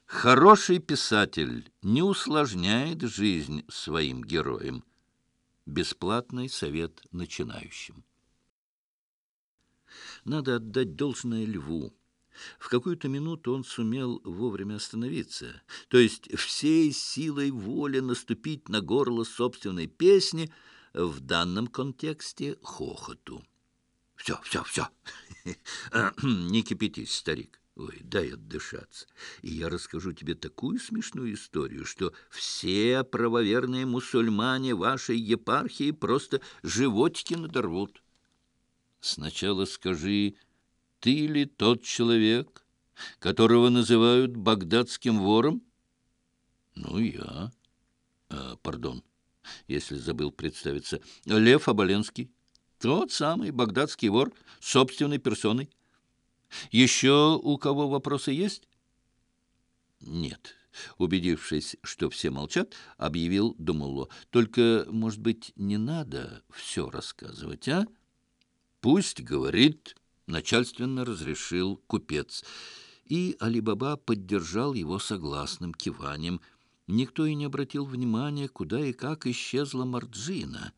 Хороший писатель не усложняет жизнь своим героям. Бесплатный совет начинающим. Надо отдать должное Льву. В какую-то минуту он сумел вовремя остановиться, то есть всей силой воли наступить на горло собственной песни, в данном контексте хохоту. Все, все, все. Не кипятись, старик. Ой, дай отдышаться. И я расскажу тебе такую смешную историю, что все правоверные мусульмане вашей епархии просто животики надорвут. Сначала скажи, ты ли тот человек, которого называют багдадским вором? Ну, я. Пардон, если забыл представиться. Лев Оболенский. Тот самый багдадский вор собственной персоной. Еще у кого вопросы есть? Нет. Убедившись, что все молчат, объявил Думулло. Только, может быть, не надо все рассказывать, а? Пусть говорит, начальственно разрешил купец. И Али-Баба поддержал его согласным киванием. Никто и не обратил внимания, куда и как исчезла Марджина.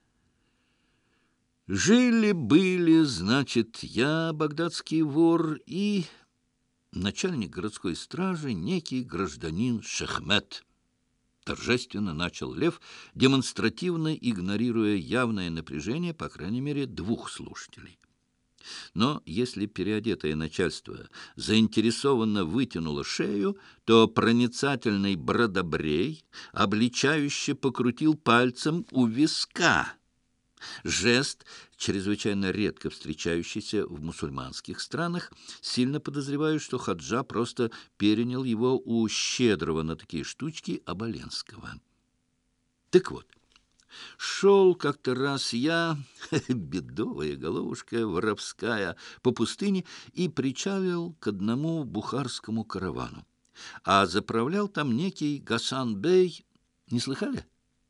Жили-были, значит, я, багдадский вор, и начальник городской стражи, некий гражданин Шехмет. Торжественно начал Лев, демонстративно игнорируя явное напряжение, по крайней мере, двух слушателей. Но если переодетое начальство заинтересованно вытянуло шею, то проницательный бродобрей обличающе покрутил пальцем у виска. Жест, чрезвычайно редко встречающийся в мусульманских странах, сильно подозреваю, что Хаджа просто перенял его у щедрого на такие штучки Оболенского. Так вот, шел как-то раз я, бедовая головушка воровская, по пустыне и причалил к одному бухарскому каравану. А заправлял там некий Гасан-бей. Не слыхали?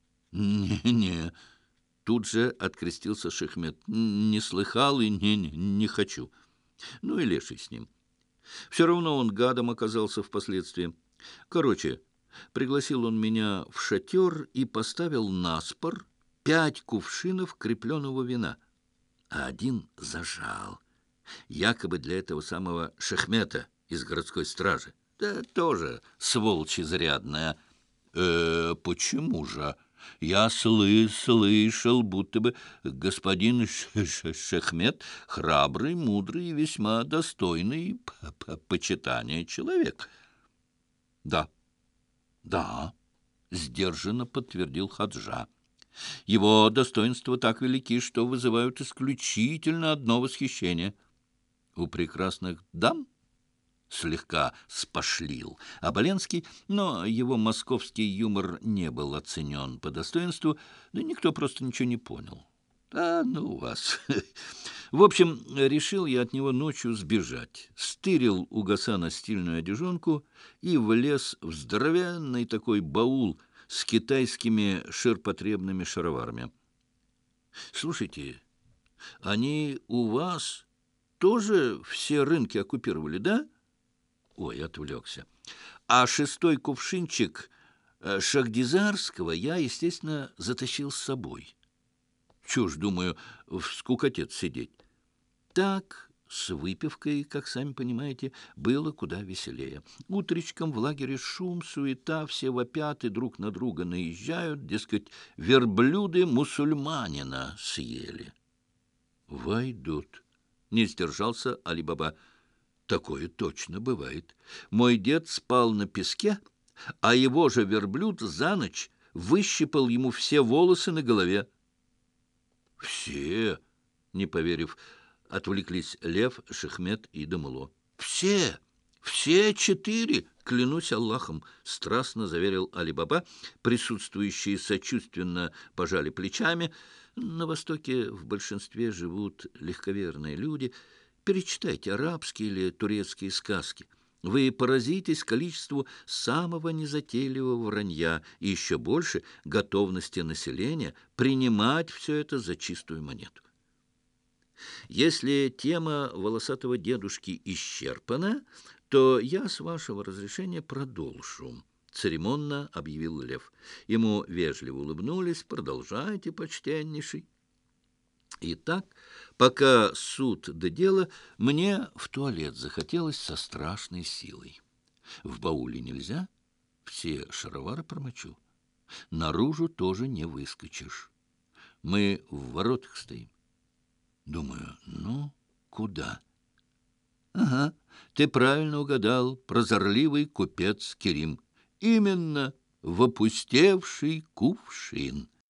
Не-не. Тут же открестился Шехмет. Не слыхал и не хочу. Ну и леший с ним. Все равно он гадом оказался впоследствии. Короче, пригласил он меня в шатер и поставил наспор 5 кувшинов крепленого вина, а один зажал. Якобы для этого самого Шехмета из городской стражи. Да тоже сволочь изрядная. Почему же? Я слышал, будто бы господин Шехмет храбрый, мудрый и весьма достойный почитания человек. Да, да, сдержанно подтвердил Хаджа. Его достоинства так велики, что вызывают исключительно одно восхищение. У прекрасных дам слегка спошлил Оболенский, но его московский юмор не был оценен по достоинству, да никто просто ничего не понял. Да ну вас. В общем, решил я от него ночью сбежать. Стырил у Гасана стильную одежонку и влез в здоровенный такой баул с китайскими ширпотребными шароварами. Слушайте, они у вас тоже все рынки оккупировали, да? Ой, отвлекся. А 6-й кувшинчик Шахдизарского я, естественно, затащил с собой. Чушь, думаю, в скукотец сидеть. Так, с выпивкой, как сами понимаете, было куда веселее. Утречком в лагере шум, суета, все вопят и друг на друга наезжают, дескать, верблюды мусульманина съели. Войдут. Не сдержался Али-Баба. Такое точно бывает. Мой дед спал на песке, а его же верблюд за ночь выщипал ему все волосы на голове. Все, не поверив, отвлеклись Лев, Шехмет и Дамуло. Все 4, клянусь Аллахом, страстно заверил Али-Баба. Присутствующие сочувственно пожали плечами. На Востоке в большинстве живут легковерные люди. Перечитайте арабские или турецкие сказки. Вы поразитесь количеству самого незатейливого вранья и еще больше готовности населения принимать все это за чистую монету. Если тема волосатого дедушки исчерпана, то я, с вашего разрешения, продолжу. Церемонно объявил Лев. Ему вежливо улыбнулись. Продолжайте, почтеннейший. Итак, пока суд до дела, мне в туалет захотелось со страшной силой. В бауле нельзя, все шаровары промочу. Наружу тоже не выскочишь. Мы в воротах стоим. Думаю, ну, куда? Ага, ты правильно угадал, прозорливый купец Керим. Именно в опустевший кувшин.